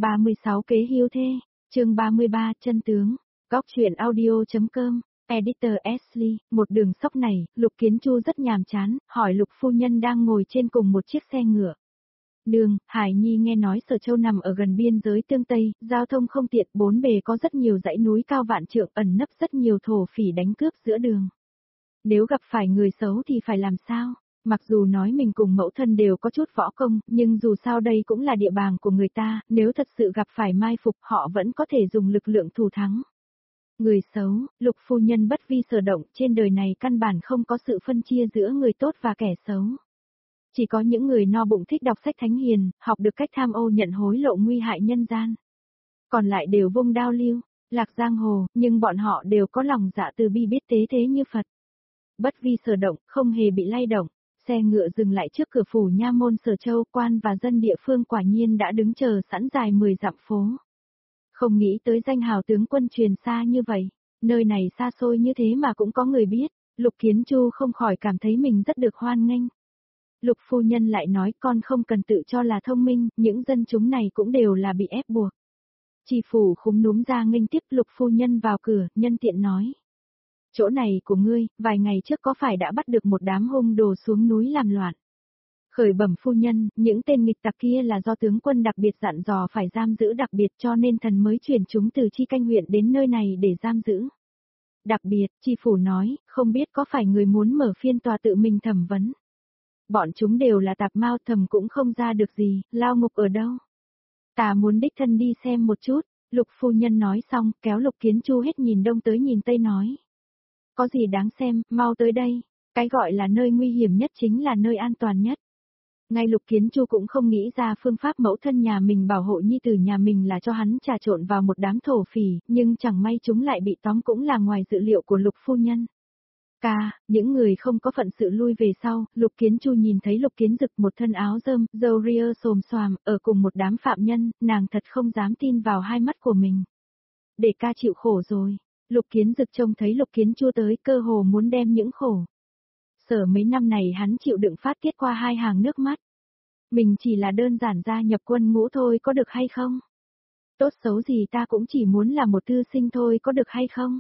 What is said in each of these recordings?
36 kế hiếu thê, chương 33 chân tướng, góc truyện audio.com, editor Ashley, một đường sóc này, Lục Kiến Chu rất nhàm chán, hỏi Lục phu nhân đang ngồi trên cùng một chiếc xe ngựa. Nương, Hải Nhi nghe nói Sở Châu nằm ở gần biên giới Tương Tây, giao thông không tiện, bốn bề có rất nhiều dãy núi cao vạn trượng ẩn nấp rất nhiều thổ phỉ đánh cướp giữa đường. Nếu gặp phải người xấu thì phải làm sao? Mặc dù nói mình cùng mẫu thân đều có chút võ công, nhưng dù sao đây cũng là địa bàn của người ta, nếu thật sự gặp phải mai phục họ vẫn có thể dùng lực lượng thủ thắng. Người xấu, Lục phu nhân bất vi sở động, trên đời này căn bản không có sự phân chia giữa người tốt và kẻ xấu. Chỉ có những người no bụng thích đọc sách thánh hiền, học được cách tham ô nhận hối lộ nguy hại nhân gian. Còn lại đều vung đao lưu, lạc giang hồ, nhưng bọn họ đều có lòng dạ từ bi biết tế thế như Phật. Bất vi sở động, không hề bị lay động, xe ngựa dừng lại trước cửa phủ nha môn Sở Châu, quan và dân địa phương quả nhiên đã đứng chờ sẵn dài 10 dặm phố. Không nghĩ tới danh hào tướng quân truyền xa như vậy, nơi này xa xôi như thế mà cũng có người biết, Lục Kiến Chu không khỏi cảm thấy mình rất được hoan nghênh. Lục phu nhân lại nói con không cần tự cho là thông minh, những dân chúng này cũng đều là bị ép buộc. Tri phủ khúm núm ra nghênh tiếp Lục phu nhân vào cửa, nhân tiện nói. Chỗ này của ngươi, vài ngày trước có phải đã bắt được một đám hung đồ xuống núi làm loạn? Khởi bẩm phu nhân, những tên nghịch tặc kia là do tướng quân đặc biệt dặn dò phải giam giữ đặc biệt cho nên thần mới chuyển chúng từ Chi Canh huyện đến nơi này để giam giữ. Đặc biệt, tri phủ nói, không biết có phải người muốn mở phiên tòa tự mình thẩm vấn. Bọn chúng đều là tạp mao, thẩm cũng không ra được gì, lao ngục ở đâu. Ta muốn đích thân đi xem một chút, Lục phu nhân nói xong, kéo Lục Kiến Chu hết nhìn đông tới nhìn tây nói. Có gì đáng xem, mau tới đây, cái gọi là nơi nguy hiểm nhất chính là nơi an toàn nhất. Ngay Lục Kiến Chu cũng không nghĩ ra phương pháp mẫu thân nhà mình bảo hộ nhi tử nhà mình là cho hắn trà trộn vào một đám thổ phỉ, nhưng chẳng may chúng lại bị tóm cũng là ngoài dự liệu của Lục phu nhân. Những người không có phận sự lui về sau, Lục Kiến Chu nhìn thấy Lục Kiến Dực một thân áo rơm, râu ria xồm xoàm, ở cùng một đám phạm nhân, nàng thật không dám tin vào hai mắt của mình. Để ca chịu khổ rồi, Lục Kiến Dực trông thấy Lục Kiến Chu tới cơ hồ muốn đem những khổ. Sở mấy năm này hắn chịu đựng phát tiết qua hai hàng nước mắt. Mình chỉ là đơn giản gia nhập quân ngũ thôi có được hay không? Tốt xấu gì ta cũng chỉ muốn là một thư sinh thôi có được hay không?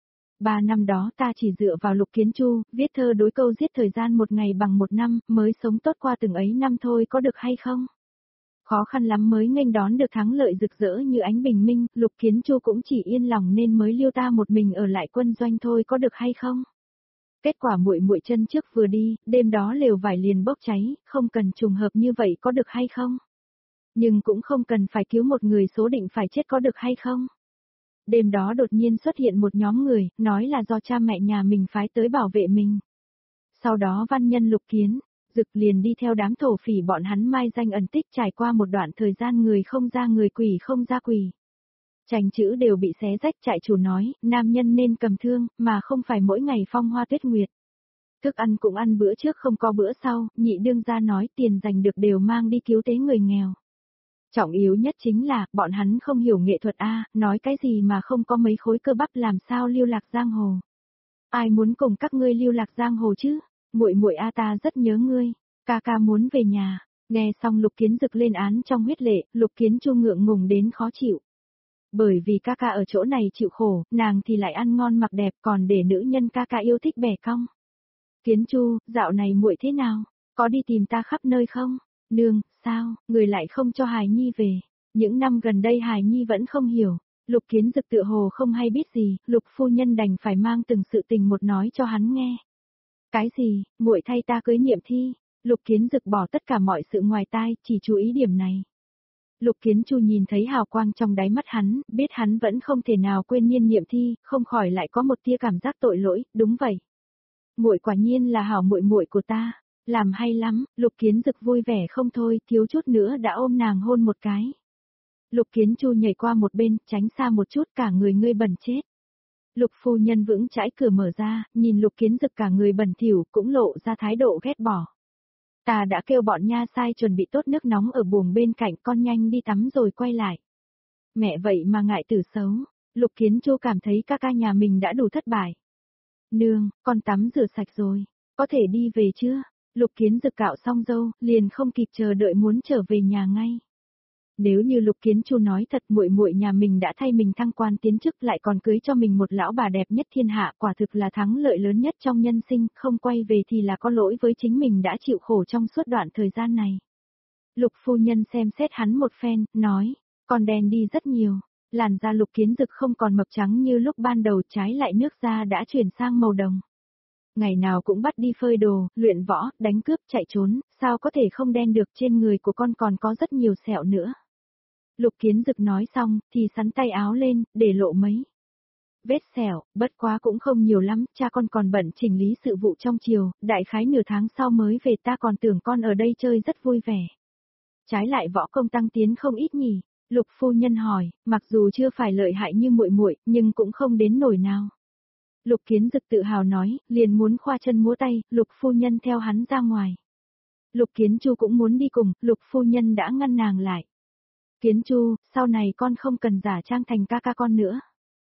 3 năm đó ta chỉ dựa vào Lục Kiến Chu, viết thơ đối câu giết thời gian một ngày bằng một năm, mới sống tốt qua từng ấy năm thôi có được hay không? Khó khăn lắm mới nghênh đón được thắng lợi rực rỡ như ánh bình minh, Lục Kiến Chu cũng chỉ yên lòng nên mới lưu ta một mình ở lại quân doanh thôi có được hay không? Kết quả muội muội chân trước vừa đi, đêm đó lều vải liền bốc cháy, không cần trùng hợp như vậy có được hay không? Nhưng cũng không cần phải cứu một người số định phải chết có được hay không? Đêm đó đột nhiên xuất hiện một nhóm người, nói là do cha mẹ nhà mình phái tới bảo vệ mình. Sau đó văn nhân Lục Kiến Dực liền đi theo đám thổ phỉ bọn hắn mai danh ẩn tích trải qua một đoạn thời gian người không ra người quỷ không ra quỷ. Chành chữ đều bị xé rách, trại chủ nói, nam nhân nên cầm thương, mà không phải mỗi ngày phong hoa tuyết nguyệt. Thức ăn cũng ăn bữa trước không có bữa sau, nhị đương gia nói tiền giành được đều mang đi cứu tế người nghèo. Trọng yếu nhất chính là, bọn hắn không hiểu nghệ thuật nói cái gì mà không có mấy khối cơ bắp làm sao lưu lạc giang hồ. Ai muốn cùng các ngươi lưu lạc giang hồ chứ? Muội muội ta rất nhớ ngươi, ca ca muốn về nhà. Nghe xong Lục Kiến Dực lên án trong huyết lệ, Lục Kiến Chu ngượng ngùng đến khó chịu. Bởi vì ca ca ở chỗ này chịu khổ, nàng thì lại ăn ngon mặc đẹp, còn để nữ nhân ca ca yêu thích bẻ cong. Kiến Chu, dạo này muội thế nào? Có đi tìm ta khắp nơi không? Nương, sao, người lại không cho Hải Nhi về? Những năm gần đây Hải Nhi vẫn không hiểu. Lục Kiến Dực tựa hồ không hay biết gì, Lục phu nhân đành phải mang từng sự tình một nói cho hắn nghe. Cái gì, muội thay ta cưới Nhiệm Thi? Lục Kiến Dực bỏ tất cả mọi sự ngoài tai, chỉ chú ý điểm này. Lục Kiến Chu nhìn thấy hào quang trong đáy mắt hắn, biết hắn vẫn không thể nào quên Nhiệm Thi, không khỏi lại có một tia cảm giác tội lỗi, đúng vậy. Muội quả nhiên là hảo muội muội của ta, làm hay lắm, Lục Kiến Dực vui vẻ không thôi, thiếu chút nữa đã ôm nàng hôn một cái. Lục Kiến Chu nhảy qua một bên, tránh xa một chút, cả người ngươi bẩn chết. Lục phu nhân vững chãi cửa mở ra, nhìn Lục Kiến Dực cả người bẩn thỉu, cũng lộ ra thái độ ghét bỏ. Ta đã kêu bọn nha sai chuẩn bị tốt nước nóng ở buồng bên cạnh, con nhanh đi tắm rồi quay lại. Mẹ vậy mà ngại tử xấu, Lục Kiến Chu cảm thấy ca ca nhà mình đã đủ thất bại. Nương, con tắm rửa sạch rồi, có thể đi về chưa? Lục Kiến Dực cạo xong râu, liền không kịp chờ đợi muốn trở về nhà ngay. Nếu như Lục Kiến Chu nói thật, muội muội nhà mình đã thay mình thăng quan tiến chức, lại còn cưới cho mình một lão bà đẹp nhất thiên hạ, quả thực là thắng lợi lớn nhất trong nhân sinh, không quay về thì là có lỗi với chính mình đã chịu khổ trong suốt đoạn thời gian này. Lục phu nhân xem xét hắn một phen, nói, con đen đi rất nhiều, làn da Lục Kiến Dực không còn mập trắng như lúc ban đầu, trái lại nước da đã chuyển sang màu đồng. Ngày nào cũng bắt đi phơi đồ, luyện võ, đánh cướp, chạy trốn, sao có thể không đen được, trên người của con còn có rất nhiều sẹo nữa. Lục Kiến Dực nói xong, thì sắn tay áo lên, để lộ mấy vết sẹo, bất quá cũng không nhiều lắm, cha con còn bận chỉnh lý sự vụ trong triều, đại khái nửa tháng sau mới về, ta còn tưởng con ở đây chơi rất vui vẻ. Trái lại võ công tăng tiến không ít nhỉ? Lục phu nhân hỏi, mặc dù chưa phải lợi hại như muội muội, nhưng cũng không đến nổi nào. Lục Kiến Dực tự hào nói, liền muốn khoa chân múa tay, Lục phu nhân theo hắn ra ngoài. Lục Kiến Chu cũng muốn đi cùng, Lục phu nhân đã ngăn nàng lại. Kiến Chu, sau này con không cần giả trang thành ca ca con nữa.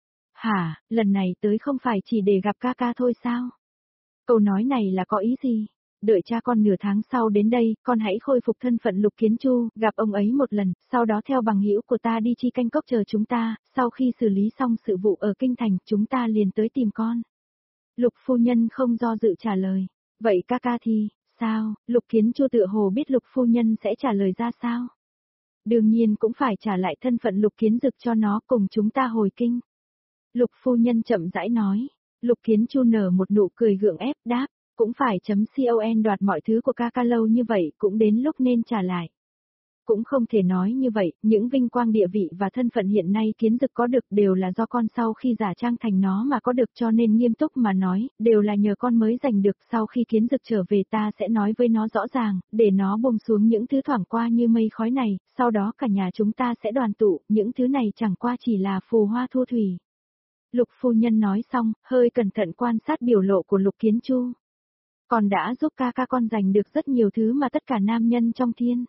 Hả, lần này tới không phải chỉ để gặp ca ca thôi sao? Câu nói này là có ý gì? Đợi cha con nửa tháng sau đến đây, con hãy khôi phục thân phận Lục Kiến Chu, gặp ông ấy một lần, sau đó theo bằng hữu của ta đi Chi Canh Cốc chờ chúng ta, sau khi xử lý xong sự vụ ở Kinh Thành, chúng ta liền tới tìm con. Lục phu nhân không do dự trả lời. Vậy ca ca thì, sao? Lục Kiến Chu tựa hồ biết Lục phu nhân sẽ trả lời ra sao? Đương nhiên cũng phải trả lại thân phận Lục Kiến Dực cho nó, cùng chúng ta hồi kinh. Lục phu nhân chậm rãi nói. Lục Kiến Chu nở một nụ cười gượng ép, đáp, cũng phải con đoạt mọi thứ của ca ca lâu như vậy, cũng đến lúc nên trả lại. Cũng không thể nói như vậy, những vinh quang địa vị và thân phận hiện nay Kiến Dực có được đều là do con sau khi giả trang thành nó mà có được, cho nên nghiêm túc mà nói, đều là nhờ con mới giành được. Sau khi Kiến Dực trở về ta sẽ nói với nó rõ ràng, để nó buông xuống những thứ thoảng qua như mây khói này, sau đó cả nhà chúng ta sẽ đoàn tụ, những thứ này chẳng qua chỉ là phù hoa thu thủy. Lục phu nhân nói xong, hơi cẩn thận quan sát biểu lộ của Lục Kiến Chu. Con đã giúp ca ca con giành được rất nhiều thứ mà tất cả nam nhân trong thiên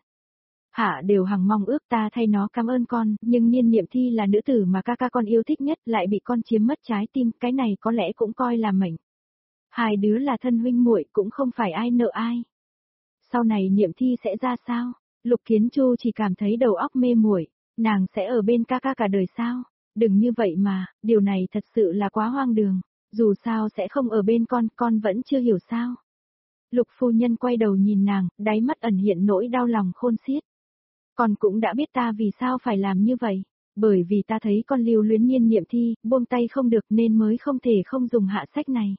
hạ đều hằng mong ước, ta thay nó cảm ơn con, nhưng Niên Niệm Thi là nữ tử mà ca ca con yêu thích nhất, lại bị con chiếm mất trái tim, cái này có lẽ cũng coi là mệnh. Hai đứa là thân huynh muội, cũng không phải ai nợ ai. Sau này Niệm Thi sẽ ra sao? Lục Kiến Chu chỉ cảm thấy đầu óc mê muội, nàng sẽ ở bên ca ca cả đời sao? Đừng như vậy mà, điều này thật sự là quá hoang đường, dù sao sẽ không ở bên con vẫn chưa hiểu sao? Lục phu nhân quay đầu nhìn nàng, đáy mắt ẩn hiện nỗi đau lòng khôn xiết. Con cũng đã biết ta vì sao phải làm như vậy, bởi vì ta thấy con lưu luyến Niên Niệm Thi, buông tay không được nên mới không thể không dùng hạ sách này.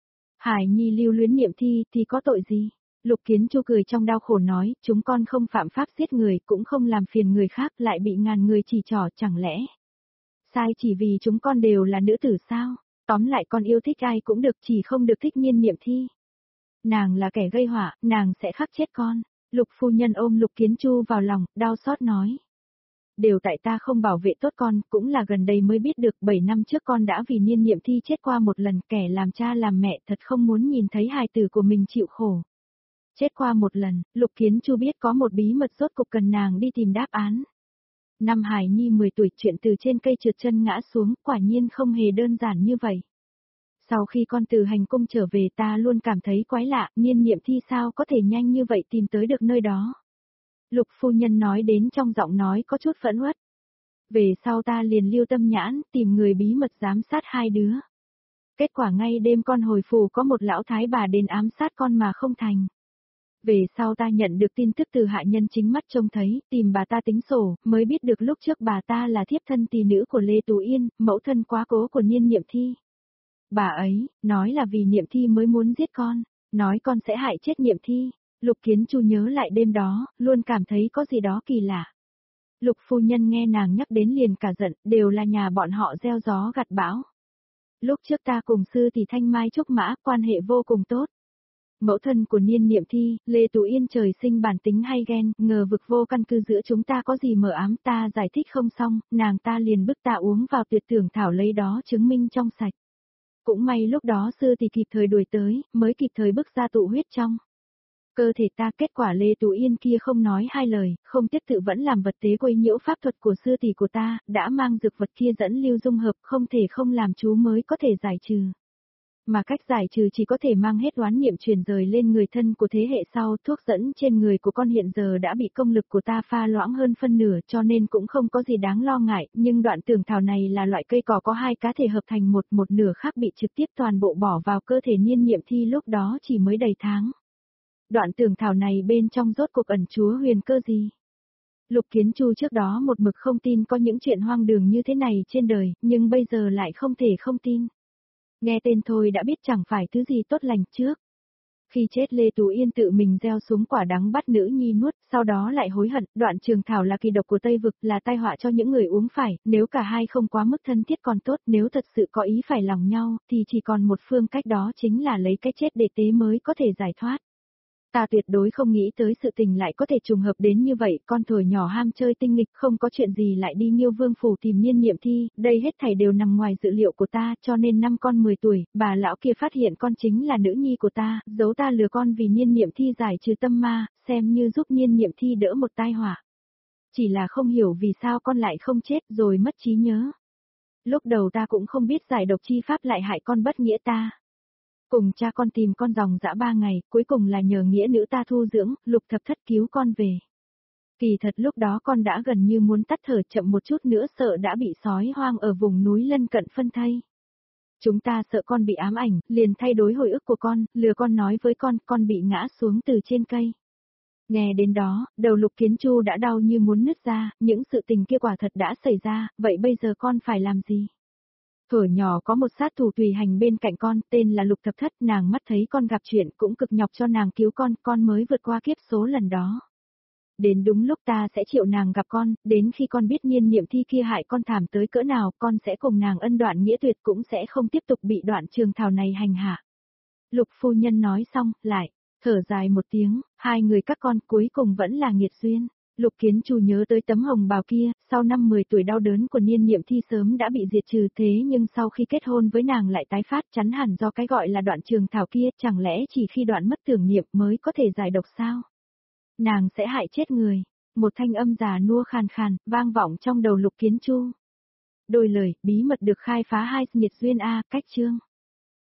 Hải Nhi lưu luyến Niệm Thi thì có tội gì? Lục Kiến Chu cười trong đau khổ nói, chúng con không phạm pháp giết người, cũng không làm phiền người khác, lại bị ngàn người chỉ trỏ, chẳng lẽ sai chỉ vì chúng con đều là nữ tử sao? Tóm lại con yêu thích ai cũng được, chỉ không được thích Niên Niệm Thi. Nàng là kẻ gây họa, nàng sẽ khắc chết con. Lục phu nhân ôm Lục Kiến Chu vào lòng, đau xót nói. Đều tại ta không bảo vệ tốt con, cũng là gần đây mới biết được 7 năm trước con đã vì Niên Niệm Thi chết qua một lần, kẻ làm cha làm mẹ thật không muốn nhìn thấy hài tử của mình chịu khổ. Chết qua một lần, Lục Kiến Chu biết có một bí mật rốt cục cần nàng đi tìm đáp án. Năm Hải Nhi 10 tuổi chuyện từ trên cây trượt chân ngã xuống, quả nhiên không hề đơn giản như vậy. Sau khi con từ hành cung trở về ta luôn cảm thấy quái lạ, Niên Niệm Thi sao có thể nhanh như vậy tìm tới được nơi đó. Lục phu nhân nói đến trong giọng nói có chút phẫn uất. Về sau ta liền lưu tâm nhãn, tìm người bí mật giám sát hai đứa. Kết quả ngay đêm con hồi phủ có một lão thái bà đến ám sát con mà không thành. Về sau ta nhận được tin tức từ hạ nhân chính mắt trông thấy, tìm bà ta tính sổ, mới biết được lúc trước bà ta là thiếp thân tỳ nữ của Lê Tú Yên, mẫu thân quá cố của Niên Niệm Thi. Bà ấy, nói là vì Niệm Thi mới muốn giết con, nói con sẽ hại chết Niệm Thi. Lục Kiến Chu nhớ lại đêm đó, luôn cảm thấy có gì đó kỳ lạ. Lục phu nhân nghe nàng nhắc đến liền cả giận, đều là nhà bọn họ gieo gió gặt bão. Lúc trước ta cùng sư tỷ Thanh Mai Trúc Mã, quan hệ vô cùng tốt. Mẫu thân của Niên Niệm Thi, Lê Tú Yên trời sinh bản tính hay ghen, ngờ vực vô căn cứ giữa chúng ta có gì mờ ám, ta giải thích không xong, nàng ta liền bức ta uống vào tuyệt tưởng thảo lấy đó chứng minh trong sạch. Cũng may lúc đó sư tỷ kịp thời đuổi tới, mới kịp thời bức ra tụ huyết trong cơ thể ta. Kết quả Lê Tú Yên kia không nói hai lời, không tiếc tự vẫn làm vật tế quấy nhiễu pháp thuật của sư tỷ của ta, đã mang dược vật kia dẫn lưu dung hợp, không thể không làm chú mới có thể giải trừ. Mà cách giải trừ chỉ có thể mang hết oán niệm truyền rời lên người thân của thế hệ sau, thuốc dẫn trên người của con hiện giờ đã bị công lực của ta pha loãng hơn phân nửa cho nên cũng không có gì đáng lo ngại, nhưng đoạn tường thảo này là loại cây cỏ có hai cá thể hợp thành một nửa khác bị trực tiếp toàn bộ bỏ vào cơ thể Niên Niệm Thi lúc đó chỉ mới đầy tháng. Đoạn tường thảo này bên trong rốt cuộc ẩn chứa huyền cơ gì? Lục Kiến Chu trước đó một mực không tin có những chuyện hoang đường như thế này trên đời, nhưng bây giờ lại không thể không tin. Nghe tên thôi đã biết chẳng phải thứ gì tốt lành trước. Khi chết Lê Tú Yên tự mình gieo xuống quả đắng bắt nữ nhi nuốt, sau đó lại hối hận, đoạn trường thảo là kỳ độc của Tây Vực, là tai họa cho những người uống phải, nếu cả hai không quá mức thân thiết còn tốt, nếu thật sự có ý phải lòng nhau, thì chỉ còn một phương cách đó chính là lấy cái chết để tế mới có thể giải thoát. Ta tuyệt đối không nghĩ tới sự tình lại có thể trùng hợp đến như vậy, con thổi nhỏ ham chơi tinh nghịch không có chuyện gì lại đi Nghiêu Vương phủ tìm Niên Niệm Thi, đây hết thảy đều nằm ngoài dự liệu của ta, cho nên năm con 10 tuổi, bà lão kia phát hiện con chính là nữ nhi của ta, giấu ta lừa con vì Niên Niệm Thi giải trừ tâm ma, xem như giúp Niên Niệm Thi đỡ một tai họa. Chỉ là không hiểu vì sao con lại không chết rồi mất trí nhớ. Lúc đầu ta cũng không biết giải độc chi pháp lại hại con bất nghĩa ta. Cùng cha con tìm con dòng dã 3 ngày, cuối cùng là nhờ nghĩa nữ ta thu dưỡng, Lục Thập Thất cứu con về. Kỳ thật lúc đó con đã gần như muốn tắt thở, chậm một chút nữa sợ đã bị sói hoang ở vùng núi lân cận phân thây. Chúng ta sợ con bị ám ảnh, liền thay đổi hồi ức của con, lừa con nói với con bị ngã xuống từ trên cây. Nghe đến đó, đầu Lục Kiến Chu đã đau như muốn nứt ra, những sự tình kia quả thật đã xảy ra, vậy bây giờ con phải làm gì? Thuở nhỏ có một sát thủ tùy hành bên cạnh con, tên là Lục Thập Thất, nàng mắt thấy con gặp chuyện cũng cực nhọc cho nàng cứu con mới vượt qua kiếp số lần đó. Đến đúng lúc ta sẽ chịu nàng gặp con, đến khi con biết Niên Niệm Thi kia hại con thảm tới cỡ nào, con sẽ cùng nàng ân đoạn nghĩa tuyệt cũng sẽ không tiếp tục bị đoạn trường thảo này hành hạ. Lục phu nhân nói xong, lại, thở dài một tiếng, hai người các con cuối cùng vẫn là nghiệt duyên. Lục Kiến Chu nhớ tới tấm hồng bào kia, sau năm 10 tuổi đau đớn của Niên Niệm Thi sớm đã bị diệt trừ thế nhưng sau khi kết hôn với nàng lại tái phát chắn hẳn do cái gọi là đoạn trường thảo kia, chẳng lẽ chỉ khi đoạn mất tưởng niệm mới có thể giải độc sao? Nàng sẽ hại chết người. Một thanh âm già nua khàn khàn, vang vọng trong đầu Lục Kiến Chu. Đôi lời, bí mật được khai phá hai nghiệt duyên a, cách chương.